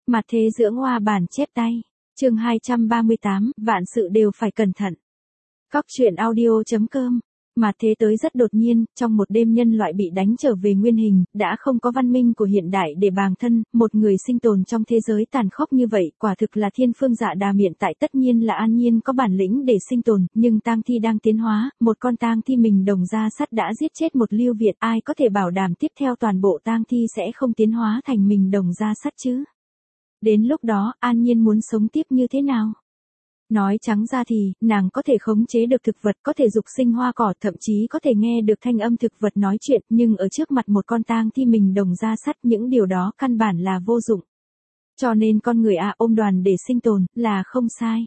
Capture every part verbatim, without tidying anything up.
Mặt thế dưỡng hoa bản chép tay. Chương hai trăm ba mươi tám, vạn sự đều phải cẩn thận. Cóc truyện audio chấm com. Mặt thế tới rất đột nhiên, trong một đêm nhân loại bị đánh trở về nguyên hình, đã không có văn minh của hiện đại để bàng thân, một người sinh tồn trong thế giới tàn khốc như vậy, quả thực là thiên phương dạ đà. Hiện tại tất nhiên là An Nhiên có bản lĩnh để sinh tồn, nhưng tang thi đang tiến hóa, một con tang thi mình đồng da sắt đã giết chết một Lưu Việt, ai có thể bảo đảm tiếp theo toàn bộ tang thi sẽ không tiến hóa thành mình đồng da sắt chứ? Đến lúc đó, An Nhiên muốn sống tiếp như thế nào? Nói trắng ra thì, nàng có thể khống chế được thực vật, có thể dục sinh hoa cỏ, thậm chí có thể nghe được thanh âm thực vật nói chuyện, nhưng ở trước mặt một con tang thi mình đồng da sắt, những điều đó căn bản là vô dụng. Cho nên con người à ôm đoàn để sinh tồn, là không sai.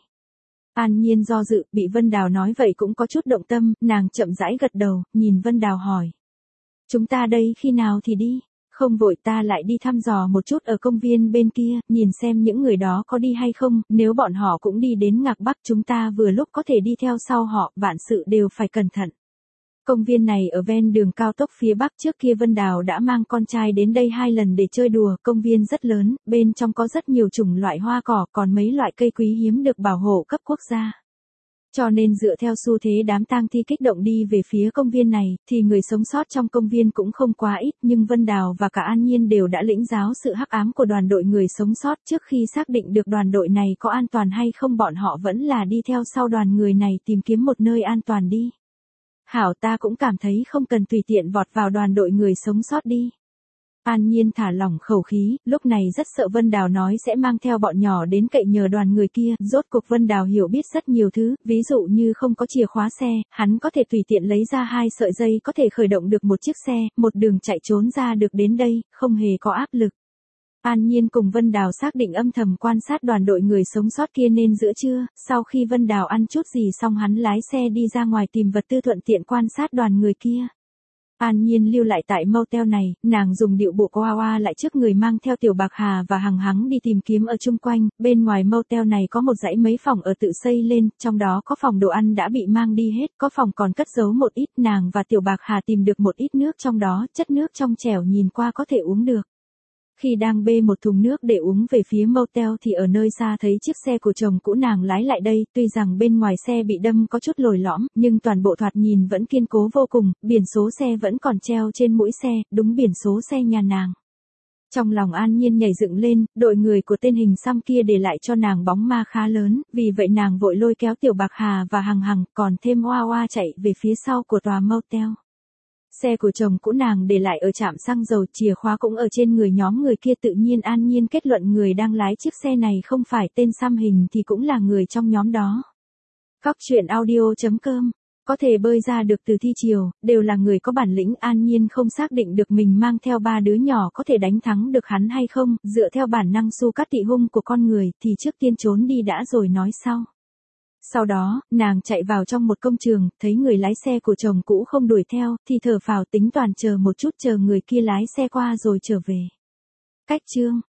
An Nhiên do dự, bị Vân Đào nói vậy cũng có chút động tâm, nàng chậm rãi gật đầu, nhìn Vân Đào hỏi. Chúng ta đây khi nào thì đi? Không vội, ta lại đi thăm dò một chút ở công viên bên kia, nhìn xem những người đó có đi hay không, nếu bọn họ cũng đi đến Ngạc Bắc chúng ta vừa lúc có thể đi theo sau họ, vạn sự đều phải cẩn thận. Công viên này ở ven đường cao tốc phía Bắc, trước kia Vân Đào đã mang con trai đến đây hai lần để chơi đùa, công viên rất lớn, bên trong có rất nhiều chủng loại hoa cỏ, còn mấy loại cây quý hiếm được bảo hộ cấp quốc gia. Cho nên dựa theo xu thế đám tang thi kích động đi về phía công viên này, thì người sống sót trong công viên cũng không quá ít, nhưng Vân Đào và cả An Nhiên đều đã lĩnh giáo sự hắc ám của đoàn đội người sống sót. Trước khi xác định được đoàn đội này có an toàn hay không, bọn họ vẫn là đi theo sau đoàn người này tìm kiếm một nơi an toàn đi. Hảo, ta cũng cảm thấy không cần tùy tiện vọt vào đoàn đội người sống sót đi. An Nhiên thả lỏng khẩu khí, lúc này rất sợ Vân Đào nói sẽ mang theo bọn nhỏ đến cậy nhờ đoàn người kia, rốt cuộc Vân Đào hiểu biết rất nhiều thứ, ví dụ như không có chìa khóa xe, hắn có thể tùy tiện lấy ra hai sợi dây có thể khởi động được một chiếc xe, một đường chạy trốn ra được đến đây, không hề có áp lực. An Nhiên cùng Vân Đào xác định âm thầm quan sát đoàn đội người sống sót kia nên giữa trưa, sau khi Vân Đào ăn chút gì xong hắn lái xe đi ra ngoài tìm vật tư thuận tiện quan sát đoàn người kia. An Nhiên lưu lại tại motel này, nàng dùng điệu bộ oa oa lại trước người mang theo Tiểu Bạc Hà và Hằng Hắng đi tìm kiếm ở chung quanh, bên ngoài motel này có một dãy mấy phòng ở tự xây lên, trong đó có phòng đồ ăn đã bị mang đi hết, có phòng còn cất giấu một ít, nàng và Tiểu Bạc Hà tìm được một ít nước trong đó, chất nước trong trẻo nhìn qua có thể uống được. Khi đang bê một thùng nước để uống về phía motel thì ở nơi xa thấy chiếc xe của chồng cũ nàng lái lại đây, tuy rằng bên ngoài xe bị đâm có chút lồi lõm, nhưng toàn bộ thoạt nhìn vẫn kiên cố vô cùng, biển số xe vẫn còn treo trên mũi xe, đúng biển số xe nhà nàng. Trong lòng An Nhiên nhảy dựng lên, đội người của tên hình xăm kia để lại cho nàng bóng ma khá lớn, vì vậy nàng vội lôi kéo Tiểu Bạc Hà và Hằng Hằng, còn thêm Hoa Hoa chạy về phía sau của tòa motel. Xe của chồng cũ nàng để lại ở trạm xăng dầu, chìa khóa cũng ở trên người nhóm người kia, tự nhiên An Nhiên kết luận người đang lái chiếc xe này không phải tên xăm hình thì cũng là người trong nhóm đó. Cóc truyện audio chấm com. Có thể bơi ra được từ thi triều, đều là người có bản lĩnh. An Nhiên không xác định được mình mang theo ba đứa nhỏ có thể đánh thắng được hắn hay không, dựa theo bản năng su cắt tị hung của con người thì trước tiên trốn đi đã rồi nói sau. Sau đó, nàng chạy vào trong một công trường, thấy người lái xe của chồng cũ không đuổi theo, thì thở phào tính toàn chờ một chút chờ người kia lái xe qua rồi trở về. Cách chương